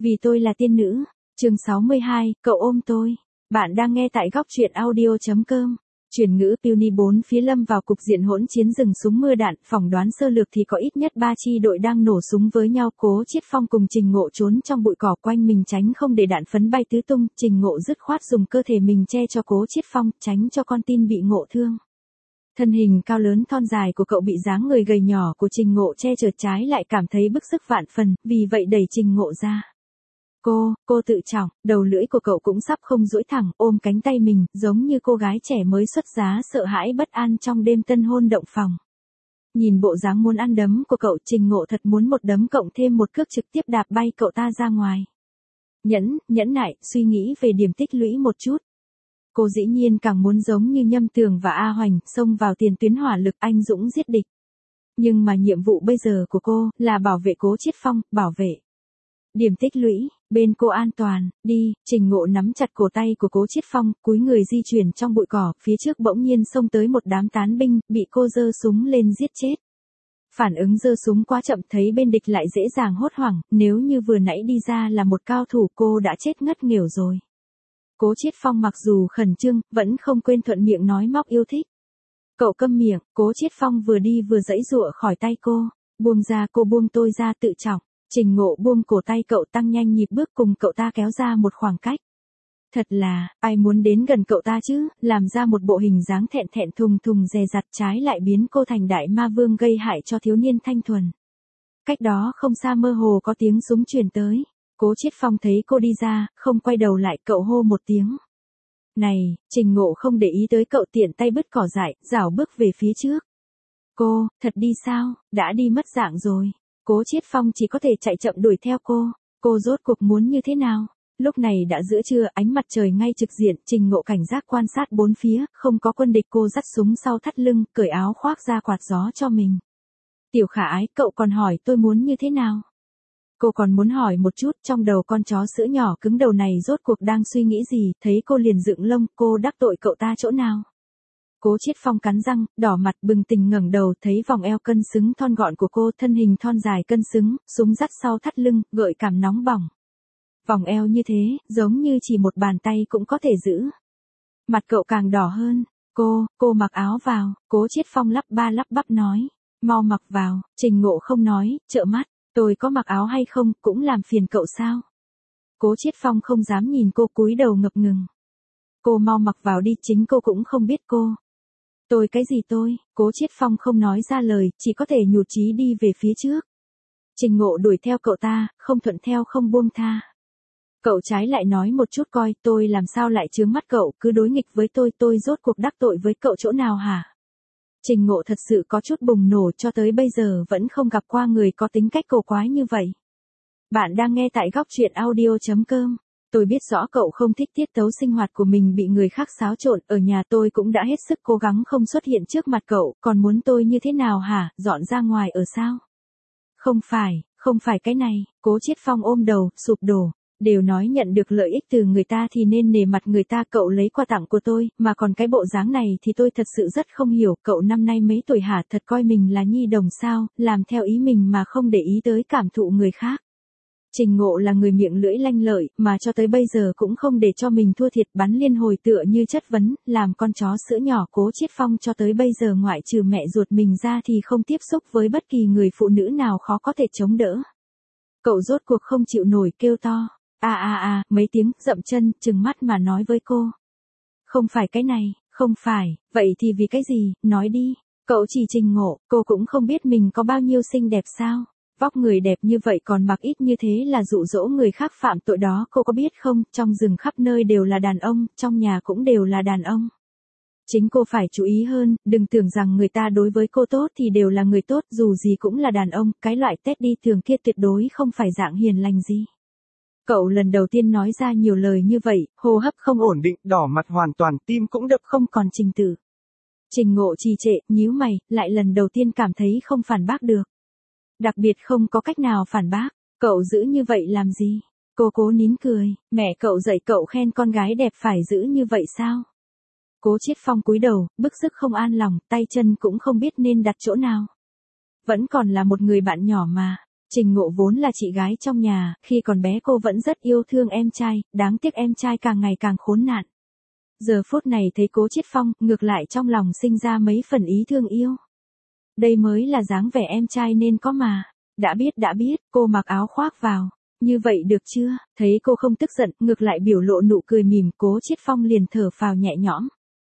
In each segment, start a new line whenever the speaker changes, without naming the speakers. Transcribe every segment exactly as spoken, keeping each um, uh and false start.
Vì tôi là tiên nữ. Chương sáu mươi hai, cậu ôm tôi. Bạn đang nghe tại góc truyện audio chấm com. Chuyển ngữ Puny bốn phía lâm vào cục diện hỗn chiến rừng súng mưa đạn, phỏng đoán sơ lược thì có ít nhất ba chi đội đang nổ súng với nhau. Cố Chiết Phong cùng Trình Ngộ trốn trong bụi cỏ quanh mình tránh không để đạn phấn bay tứ tung. Trình Ngộ dứt khoát dùng cơ thể mình che cho Cố Chiết Phong, tránh cho con tin bị ngộ thương. Thân hình cao lớn thon dài của cậu bị dáng người gầy nhỏ của Trình Ngộ che chở, trái lại cảm thấy bức sức vạn phần, vì vậy đẩy Trình Ngộ ra. Cô, cô tự trọng, đầu lưỡi của cậu cũng sắp không duỗi thẳng, ôm cánh tay mình, giống như cô gái trẻ mới xuất giá sợ hãi bất an trong đêm tân hôn động phòng. Nhìn bộ dáng muốn ăn đấm của cậu, Trình Ngộ thật muốn một đấm cộng thêm một cước trực tiếp đạp bay cậu ta ra ngoài. Nhẫn, nhẫn nại, suy nghĩ về điểm tích lũy một chút. Cô dĩ nhiên càng muốn giống như Nhâm Tường và A Hoành, xông vào tiền tuyến hỏa lực anh dũng giết địch. Nhưng mà nhiệm vụ bây giờ của cô là bảo vệ Cố Chiết Phong, bảo vệ điểm tích lũy, bên cô an toàn. Đi. Trình Ngộ nắm chặt cổ tay của Cố Chiết Phong, cúi người di chuyển trong bụi cỏ, phía trước bỗng nhiên xông tới một đám tán binh, bị cô giơ súng lên giết chết. Phản ứng giơ súng quá chậm, thấy bên địch lại dễ dàng hốt hoảng, nếu như vừa nãy đi ra là một cao thủ cô đã chết ngất nghểu rồi. Cố Chiết Phong mặc dù khẩn trương, vẫn không quên thuận miệng nói móc yêu thích. Cậu câm miệng. Cố Chiết Phong vừa đi vừa giãy giụa khỏi tay cô. Buông ra, cô buông tôi ra, tự trọng. Trình Ngộ buông cổ tay cậu, tăng nhanh nhịp bước cùng cậu ta kéo ra một khoảng cách. Thật là, ai muốn đến gần cậu ta chứ, làm ra một bộ hình dáng thẹn thẹn thùng thùng dè dặt, trái lại biến cô thành đại ma vương gây hại cho thiếu niên thanh thuần. Cách đó không xa mơ hồ có tiếng súng truyền tới. Cố Chiết Phong thấy cô đi ra, không quay đầu lại, cậu hô một tiếng. Này. Trình Ngộ không để ý tới cậu, tiện tay bứt cỏ dại, rảo bước về phía trước. Cô, thật đi sao, đã đi mất dạng rồi. Cố Chiết Phong chỉ có thể chạy chậm đuổi theo cô. Cô rốt cuộc muốn như thế nào? Lúc này đã giữa trưa, ánh mặt trời ngay trực diện, Trình Ngộ cảnh giác quan sát bốn phía, không có quân địch. Cô dắt súng sau thắt lưng, cởi áo khoác ra quạt gió cho mình. Tiểu Khả Ái, cậu còn hỏi tôi muốn như thế nào? Cô còn muốn hỏi một chút, trong đầu con chó sữa nhỏ cứng đầu này rốt cuộc đang suy nghĩ gì, thấy cô liền dựng lông, cô đắc tội cậu ta chỗ nào? Cố Chiết Phong cắn răng, đỏ mặt bừng tỉnh ngẩng đầu, thấy vòng eo cân xứng thon gọn của cô, thân hình thon dài cân xứng, súng dắt sau thắt lưng, gợi cảm nóng bỏng. Vòng eo như thế, giống như chỉ một bàn tay cũng có thể giữ. Mặt cậu càng đỏ hơn. Cô, cô mặc áo vào. Cố Chiết Phong lắp ba lắp bắp nói. Mau mặc vào. Trình Ngộ không nói, trợn mắt. Tôi có mặc áo hay không, cũng làm phiền cậu sao? Cố Chiết Phong không dám nhìn cô, cúi đầu ngập ngừng. Cô mau mặc vào đi, chính cô cũng không biết cô. Tôi cái gì tôi? Cố Chiết Phong không nói ra lời, chỉ có thể nhụt chí đi về phía trước. Trình Ngộ đuổi theo cậu ta, không thuận theo không buông tha. Cậu trái lại nói một chút coi, tôi làm sao lại chướng mắt cậu, cứ đối nghịch với tôi, tôi rốt cuộc đắc tội với cậu chỗ nào hả? Trình Ngộ thật sự có chút bùng nổ, cho tới bây giờ vẫn không gặp qua người có tính cách cổ quái như vậy. Bạn đang nghe tại góc truyện audio chấm com. Tôi biết rõ cậu không thích tiết tấu sinh hoạt của mình bị người khác xáo trộn, ở nhà tôi cũng đã hết sức cố gắng không xuất hiện trước mặt cậu, còn muốn tôi như thế nào hả, dọn ra ngoài ở sao? Không phải, không phải cái này. Cố Chiết Phong ôm đầu, sụp đổ. Đều nói nhận được lợi ích từ người ta thì nên nể mặt người ta, cậu lấy quà tặng của tôi, mà còn cái bộ dáng này thì tôi thật sự rất không hiểu, cậu năm nay mấy tuổi hả, thật coi mình là nhi đồng sao, làm theo ý mình mà không để ý tới cảm thụ người khác. Trình Ngộ là người miệng lưỡi lanh lợi, mà cho tới bây giờ cũng không để cho mình thua thiệt, bắn liên hồi tựa như chất vấn, làm con chó sữa nhỏ. Cố Chiết Phong cho tới bây giờ ngoại trừ mẹ ruột mình ra thì không tiếp xúc với bất kỳ người phụ nữ nào khó có thể chống đỡ. Cậu rốt cuộc không chịu nổi, kêu to. À à à, mấy tiếng, dậm chân, trừng mắt mà nói với cô. Không phải cái này, không phải, vậy thì vì cái gì, nói đi. Cậu chỉ Trình Ngộ, cô cũng không biết mình có bao nhiêu xinh đẹp sao. Vóc người đẹp như vậy còn mặc ít như thế là dụ dỗ người khác phạm tội đó, cô có biết không, trong rừng khắp nơi đều là đàn ông, trong nhà cũng đều là đàn ông. Chính cô phải chú ý hơn, đừng tưởng rằng người ta đối với cô tốt thì đều là người tốt, dù gì cũng là đàn ông, cái loại tét đi thường kia tuyệt đối không phải dạng hiền lành gì. Cậu lần đầu tiên nói ra nhiều lời như vậy, hô hấp không ổn định, đỏ mặt hoàn toàn, tim cũng đập không còn trình tự. Trình Ngộ trì trệ, nhíu mày, lại lần đầu tiên cảm thấy không phản bác được. Đặc biệt không có cách nào phản bác, cậu giữ như vậy làm gì? Cô cố nín cười, mẹ cậu dạy cậu khen con gái đẹp phải giữ như vậy sao? Cố Chiết Phong cúi đầu, bức sức không an lòng, tay chân cũng không biết nên đặt chỗ nào. Vẫn còn là một người bạn nhỏ mà. Trình Ngộ vốn là chị gái trong nhà, khi còn bé cô vẫn rất yêu thương em trai, đáng tiếc em trai càng ngày càng khốn nạn. Giờ phút này thấy Cố Chiết Phong, ngược lại trong lòng sinh ra mấy phần ý thương yêu. Đây mới là dáng vẻ em trai nên có mà. Đã biết đã biết, cô mặc áo khoác vào. Như vậy được chưa? Thấy cô không tức giận, ngược lại biểu lộ nụ cười mỉm, Cố Chiết Phong liền thở phào nhẹ nhõm.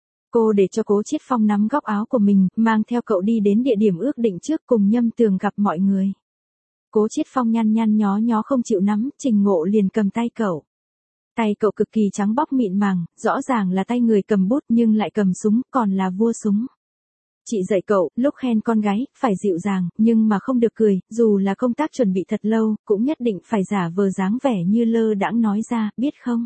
Cô để cho Cố Chiết Phong nắm góc áo của mình, mang theo cậu đi đến địa điểm ước định trước cùng Nhâm Tường gặp mọi người. Cố Chiết Phong nhăn nhăn nhó nhó không chịu nắm, Trình Ngộ liền cầm tay cậu. Tay cậu cực kỳ trắng bóc mịn màng, rõ ràng là tay người cầm bút nhưng lại cầm súng, còn là vua súng. Chị dạy cậu, lúc khen con gái, phải dịu dàng, nhưng mà không được cười, dù là công tác chuẩn bị thật lâu, cũng nhất định phải giả vờ dáng vẻ như lơ đãng nói ra, biết không?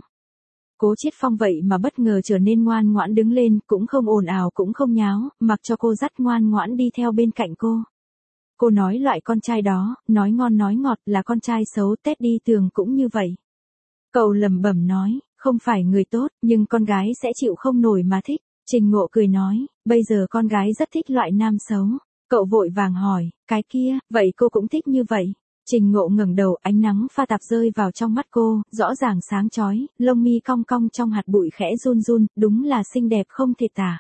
Cố Chiết Phong vậy mà bất ngờ trở nên ngoan ngoãn đứng lên, cũng không ồn ào cũng không nháo, mặc cho cô dắt ngoan ngoãn đi theo bên cạnh cô. Cô nói loại con trai đó, nói ngon nói ngọt là con trai xấu, Tết đi Tường cũng như vậy. Cậu lẩm bẩm nói, không phải người tốt, nhưng con gái sẽ chịu không nổi mà thích. Trình Ngộ cười nói, bây giờ con gái rất thích loại nam xấu. Cậu vội vàng hỏi, cái kia, vậy cô cũng thích như vậy. Trình Ngộ ngẩng đầu, ánh nắng pha tạp rơi vào trong mắt cô, rõ ràng sáng chói, lông mi cong cong trong hạt bụi khẽ run run, đúng là xinh đẹp không thể tả.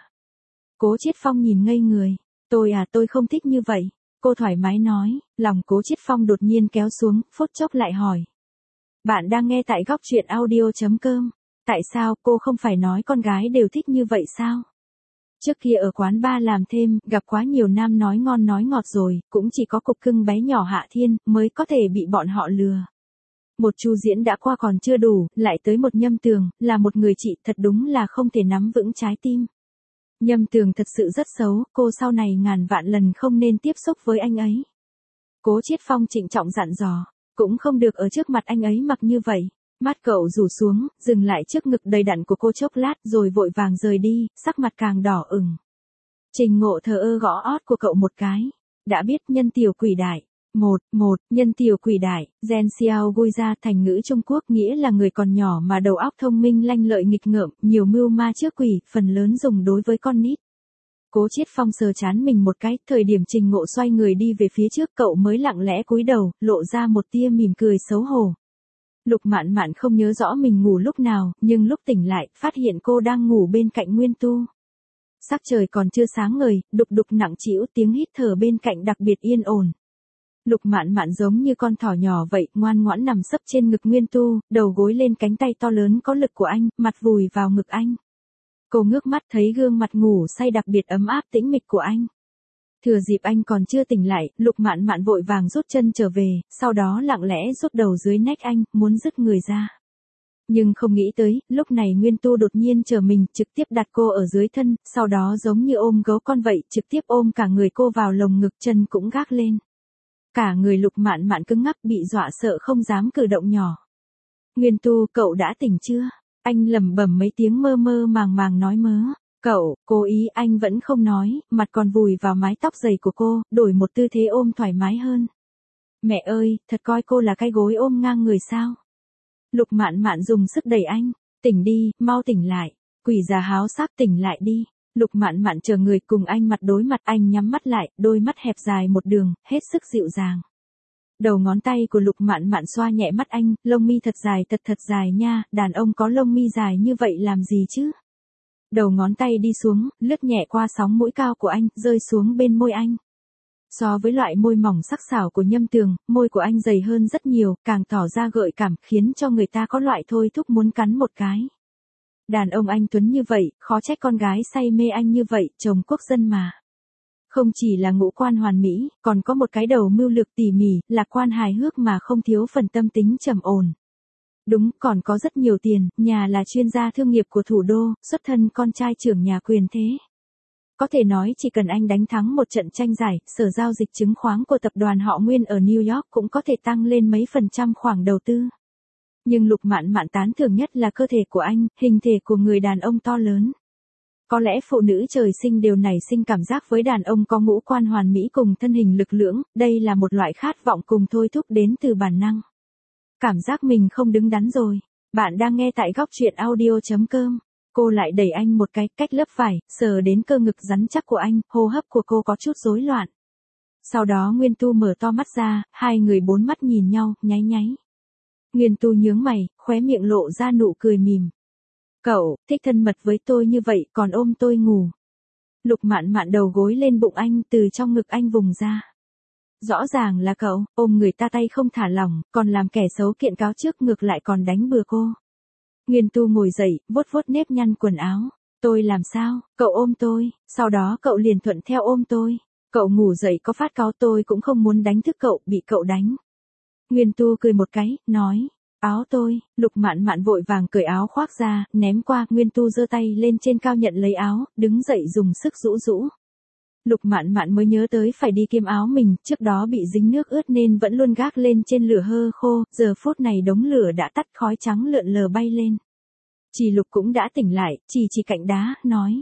Cố Chiết Phong nhìn ngây người, tôi à tôi không thích như vậy. Cô thoải mái nói, lòng Cố Chiết Phong đột nhiên kéo xuống, phút chốc lại hỏi. Bạn đang nghe tại góc truyện audio.com. Tại sao cô không phải nói con gái đều thích như vậy sao? Trước kia ở quán bar làm thêm, gặp quá nhiều nam nói ngon nói ngọt rồi, cũng chỉ có cục cưng bé nhỏ Hạ Thiên, mới có thể bị bọn họ lừa. Một Chu Diễn đã qua còn chưa đủ, lại tới một Nhâm Tường, là một người chị thật đúng là không thể nắm vững trái tim. Nhâm Tường thật sự rất xấu, cô sau này ngàn vạn lần không nên tiếp xúc với anh ấy. Cố Chiết Phong trịnh trọng dặn dò, cũng không được ở trước mặt anh ấy mặc như vậy. Mắt cậu rủ xuống, dừng lại trước ngực đầy đặn của cô chốc lát rồi vội vàng rời đi, sắc mặt càng đỏ ửng. Trình Ngộ thờ ơ gõ ót của cậu một cái. Đã biết nhân tiểu quỷ đại. Một, một, nhân tiểu quỷ đại, Gen Xiao Gui ra thành ngữ Trung Quốc nghĩa là người còn nhỏ mà đầu óc thông minh lanh lợi nghịch ngợm, nhiều mưu ma trước quỷ, phần lớn dùng đối với con nít. Cố Chiết Phong sờ chán mình một cái, thời điểm Trình Ngộ xoay người đi về phía trước cậu mới lặng lẽ cúi đầu, lộ ra một tia mỉm cười xấu hổ. Lục Mạn Mạn không nhớ rõ mình ngủ lúc nào, nhưng lúc tỉnh lại, phát hiện cô đang ngủ bên cạnh Nguyên Tu. Sắc trời còn chưa sáng ngời, đục đục nặng trĩu, tiếng hít thở bên cạnh đặc biệt yên ổn. Lục Mạn Mạn giống như con thỏ nhỏ vậy, ngoan ngoãn nằm sấp trên ngực Nguyên Tu, đầu gối lên cánh tay to lớn có lực của anh, mặt vùi vào ngực anh. Cô ngước mắt thấy gương mặt ngủ say đặc biệt ấm áp tĩnh mịch của anh. Thừa dịp anh còn chưa tỉnh lại, Lục Mạn Mạn vội vàng rút chân trở về, sau đó lặng lẽ rút đầu dưới nách anh, muốn dứt người ra. Nhưng không nghĩ tới, lúc này Nguyên Tu đột nhiên chờ mình, trực tiếp đặt cô ở dưới thân, sau đó giống như ôm gấu con vậy, trực tiếp ôm cả người cô vào lồng ngực, chân cũng gác lên. Cả người Lục Mạn Mạn cứng ngắc, bị dọa sợ không dám cử động nhỏ. Nguyên Tu, cậu đã tỉnh chưa? Anh lẩm bẩm mấy tiếng mơ mơ màng màng nói mớ. Cậu, cố ý anh vẫn không nói, mặt còn vùi vào mái tóc dày của cô, đổi một tư thế ôm thoải mái hơn. Mẹ ơi, thật coi cô là cái gối ôm ngang người sao? Lục Mạn Mạn dùng sức đẩy anh, tỉnh đi, mau tỉnh lại, quỷ già háo sắc tỉnh lại đi. Lục Mạn Mạn chờ người cùng anh mặt đối mặt, anh nhắm mắt lại, đôi mắt hẹp dài một đường, hết sức dịu dàng. Đầu ngón tay của Lục Mạn Mạn xoa nhẹ mắt anh, lông mi thật dài thật thật dài nha, đàn ông có lông mi dài như vậy làm gì chứ? Đầu ngón tay đi xuống, lướt nhẹ qua sóng mũi cao của anh, rơi xuống bên môi anh. So với loại môi mỏng sắc sảo của Nhâm Tường, môi của anh dày hơn rất nhiều, càng tỏ ra gợi cảm, khiến cho người ta có loại thôi thúc muốn cắn một cái. Đàn ông anh tuấn như vậy, khó trách con gái say mê anh như vậy, chồng quốc dân mà. Không chỉ là ngũ quan hoàn mỹ, còn có một cái đầu mưu lược tỉ mỉ, lạc quan hài hước mà không thiếu phần tâm tính trầm ổn. Đúng, còn có rất nhiều tiền, nhà là chuyên gia thương nghiệp của thủ đô, xuất thân con trai trưởng nhà quyền thế. Có thể nói chỉ cần anh đánh thắng một trận tranh giải, sở giao dịch chứng khoán của tập đoàn họ Nguyên ở New York cũng có thể tăng lên mấy phần trăm khoản đầu tư. Nhưng Lục Mạn Mạn tán thưởng nhất là cơ thể của anh, hình thể của người đàn ông to lớn. Có lẽ phụ nữ trời sinh đều nảy sinh cảm giác với đàn ông có ngũ quan hoàn mỹ cùng thân hình lực lưỡng, đây là một loại khát vọng cùng thôi thúc đến từ bản năng. Cảm giác mình không đứng đắn rồi. Bạn đang nghe tại góc truyện audio.com. Cô lại đẩy anh một cái, cách lớp vải, sờ đến cơ ngực rắn chắc của anh, hô hấp của cô có chút rối loạn. Sau đó Nguyên Tu mở to mắt ra, hai người bốn mắt nhìn nhau, nháy nháy. Nguyên Tu nhướng mày, khóe miệng lộ ra nụ cười mỉm. Cậu, thích thân mật với tôi như vậy còn ôm tôi ngủ. Lục Mạn Mạn đầu gối lên bụng anh từ trong ngực anh vùng ra. Rõ ràng là cậu, ôm người ta tay không thả lỏng, còn làm kẻ xấu kiện cáo trước ngược lại còn đánh bừa cô. Nguyên Tu ngồi dậy, vuốt vuốt nếp nhăn quần áo. Tôi làm sao, cậu ôm tôi, sau đó cậu liền thuận theo ôm tôi. Cậu ngủ dậy có phát cáu tôi cũng không muốn đánh thức cậu, bị cậu đánh. Nguyên Tu cười một cái, nói, áo tôi. Lục Mạn Mạn vội vàng cởi áo khoác ra, ném qua. Nguyên Tu giơ tay lên trên cao nhận lấy áo, đứng dậy dùng sức rũ rũ. Lục Mạn Mạn mới nhớ tới phải đi kiêm áo mình, trước đó bị dính nước ướt nên vẫn luôn gác lên trên lửa hơ khô, giờ phút này đống lửa đã tắt, khói trắng lượn lờ bay lên. Chỉ Lục cũng đã tỉnh lại, chỉ chỉ cạnh đá, nói.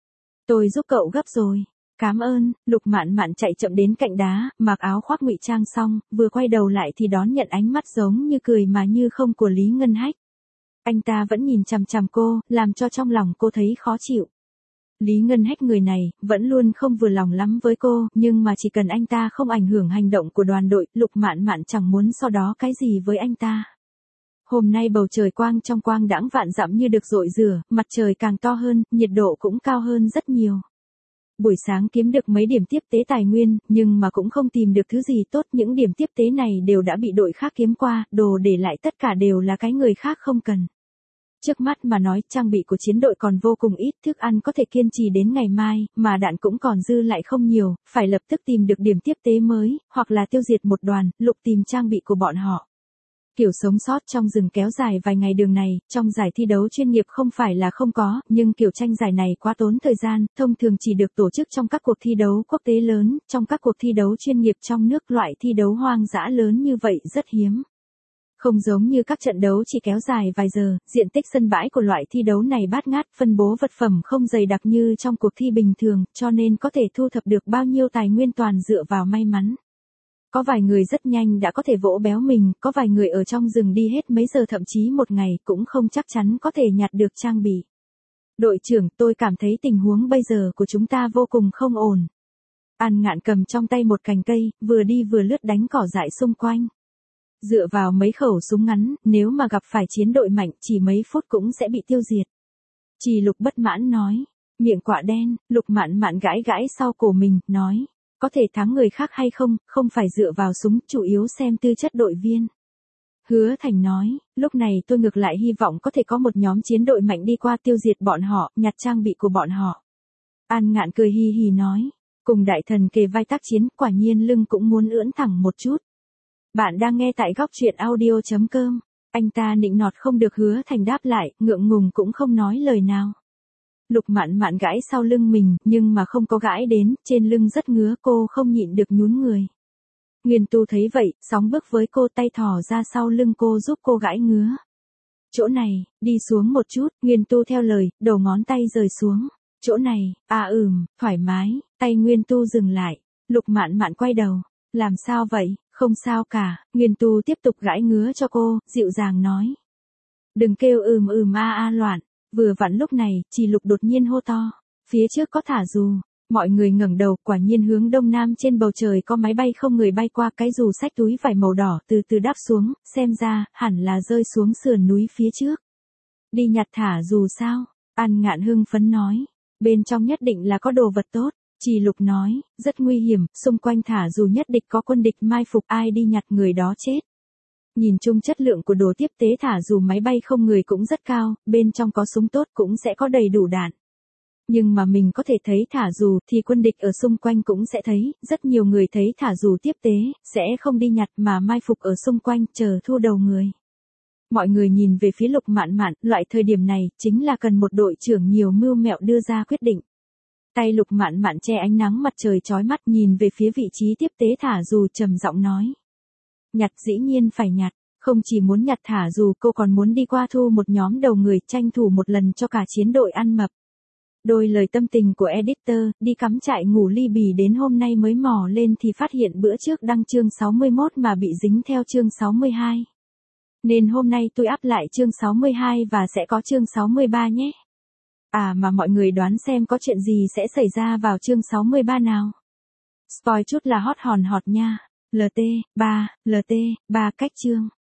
Tôi giúp cậu gấp rồi. Cám ơn. Lục Mạn Mạn chạy chậm đến cạnh đá, mặc áo khoác ngụy trang xong, vừa quay đầu lại thì đón nhận ánh mắt giống như cười mà như không của Lý Ngân Hách. Anh ta vẫn nhìn chằm chằm cô, làm cho trong lòng cô thấy khó chịu. Lý Ngân Hách người này, vẫn luôn không vừa lòng lắm với cô, nhưng mà chỉ cần anh ta không ảnh hưởng hành động của đoàn đội, Lục Mạn Mạn chẳng muốn sau đó cái gì với anh ta. Hôm nay bầu trời quang trong quang đãng vạn dặm như được rội rửa, mặt trời càng to hơn, nhiệt độ cũng cao hơn rất nhiều. Buổi sáng kiếm được mấy điểm tiếp tế tài nguyên, nhưng mà cũng không tìm được thứ gì tốt, những điểm tiếp tế này đều đã bị đội khác kiếm qua, đồ để lại tất cả đều là cái người khác không cần. Trước mắt mà nói, trang bị của chiến đội còn vô cùng ít, thức ăn có thể kiên trì đến ngày mai, mà đạn cũng còn dư lại không nhiều, phải lập tức tìm được điểm tiếp tế mới, hoặc là tiêu diệt một đoàn, Lục tìm trang bị của bọn họ. Kiểu sống sót trong rừng kéo dài vài ngày đường này, trong giải thi đấu chuyên nghiệp không phải là không có, nhưng kiểu tranh giải này quá tốn thời gian, thông thường chỉ được tổ chức trong các cuộc thi đấu quốc tế lớn, trong các cuộc thi đấu chuyên nghiệp trong nước, loại thi đấu hoang dã lớn như vậy rất hiếm. Không giống như các trận đấu chỉ kéo dài vài giờ, diện tích sân bãi của loại thi đấu này bát ngát, phân bố vật phẩm không dày đặc như trong cuộc thi bình thường, cho nên có thể thu thập được bao nhiêu tài nguyên toàn dựa vào may mắn. Có vài người rất nhanh đã có thể vỗ béo mình, có vài người ở trong rừng đi hết mấy giờ thậm chí một ngày cũng không chắc chắn có thể nhặt được trang bị. Đội trưởng, tôi cảm thấy tình huống bây giờ của chúng ta vô cùng không ổn. An Ngạn cầm trong tay một cành cây, vừa đi vừa lướt đánh cỏ dại xung quanh. Dựa vào mấy khẩu súng ngắn, nếu mà gặp phải chiến đội mạnh chỉ mấy phút cũng sẽ bị tiêu diệt. Chỉ Lục bất mãn nói, miệng quạ đen. Lục Mạn Mạn gãi gãi sau cổ mình, nói. Có thể thắng người khác hay không, không phải dựa vào súng, chủ yếu xem tư chất đội viên. Hứa Thành nói, lúc này tôi ngược lại hy vọng có thể có một nhóm chiến đội mạnh đi qua tiêu diệt bọn họ, nhặt trang bị của bọn họ. An Ngạn cười hi hi nói, cùng đại thần kề vai tác chiến, quả nhiên lưng cũng muốn ưỡn thẳng một chút. Bạn đang nghe tại góc truyện audio chấm com. Anh ta nịnh nọt không được Hứa Thành đáp lại, ngượng ngùng cũng không nói lời nào. Lục Mạn Mạn gãi sau lưng mình, nhưng mà không có gãi đến, trên lưng rất ngứa, cô không nhịn được nhún người. Nguyên Tu thấy vậy, sóng bước với cô, tay thò ra sau lưng cô giúp cô gãi ngứa. Chỗ này, đi xuống một chút. Nguyên Tu theo lời, đầu ngón tay rời xuống. Chỗ này, à ừm, thoải mái. Tay Nguyên Tu dừng lại. Lục Mạn Mạn quay đầu. Làm sao vậy? Không sao cả. Nguyên Tu tiếp tục gãi ngứa cho cô, dịu dàng nói. Đừng kêu ừm ừm a a loạn. Vừa vặn lúc này, Chỉ Lục đột nhiên hô to. Phía trước có thả dù. Mọi người ngẩng đầu, quả nhiên hướng đông nam trên bầu trời có máy bay không người bay qua, cái dù xách túi vải màu đỏ từ từ đáp xuống, xem ra, hẳn là rơi xuống sườn núi phía trước. Đi nhặt thả dù sao? An Ngạn hưng phấn nói. Bên trong nhất định là có đồ vật tốt. Chỉ Lục nói, rất nguy hiểm, xung quanh thả dù nhất định có quân địch mai phục, ai đi nhặt người đó chết. Nhìn chung chất lượng của đồ tiếp tế thả dù máy bay không người cũng rất cao, bên trong có súng tốt cũng sẽ có đầy đủ đạn. Nhưng mà mình có thể thấy thả dù thì quân địch ở xung quanh cũng sẽ thấy, rất nhiều người thấy thả dù tiếp tế, sẽ không đi nhặt mà mai phục ở xung quanh chờ thu đầu người. Mọi người nhìn về phía Lục Mạn Mạn, loại thời điểm này chính là cần một đội trưởng nhiều mưu mẹo đưa ra quyết định. Tay Lục Mạn Mạn che ánh nắng mặt trời chói mắt, nhìn về phía vị trí tiếp tế thả dù, trầm giọng nói. Nhặt dĩ nhiên phải nhặt, không chỉ muốn nhặt thả dù, cô còn muốn đi qua thu một nhóm đầu người, tranh thủ một lần cho cả chiến đội ăn mập. Đôi lời tâm tình của editor, đi cắm trại ngủ ly bì đến hôm nay mới mò lên thì phát hiện bữa trước đăng chương sáu mươi mốt mà bị dính theo chương sáu mươi hai. Nên hôm nay tôi up lại chương sáu mươi hai và sẽ có chương sáu mươi ba nhé. À mà mọi người đoán xem có chuyện gì sẽ xảy ra vào chương sáu mươi ba nào? Spoil chút là hot hòn hot nha. lờ tê, ba, lờ tê, ba cách chương.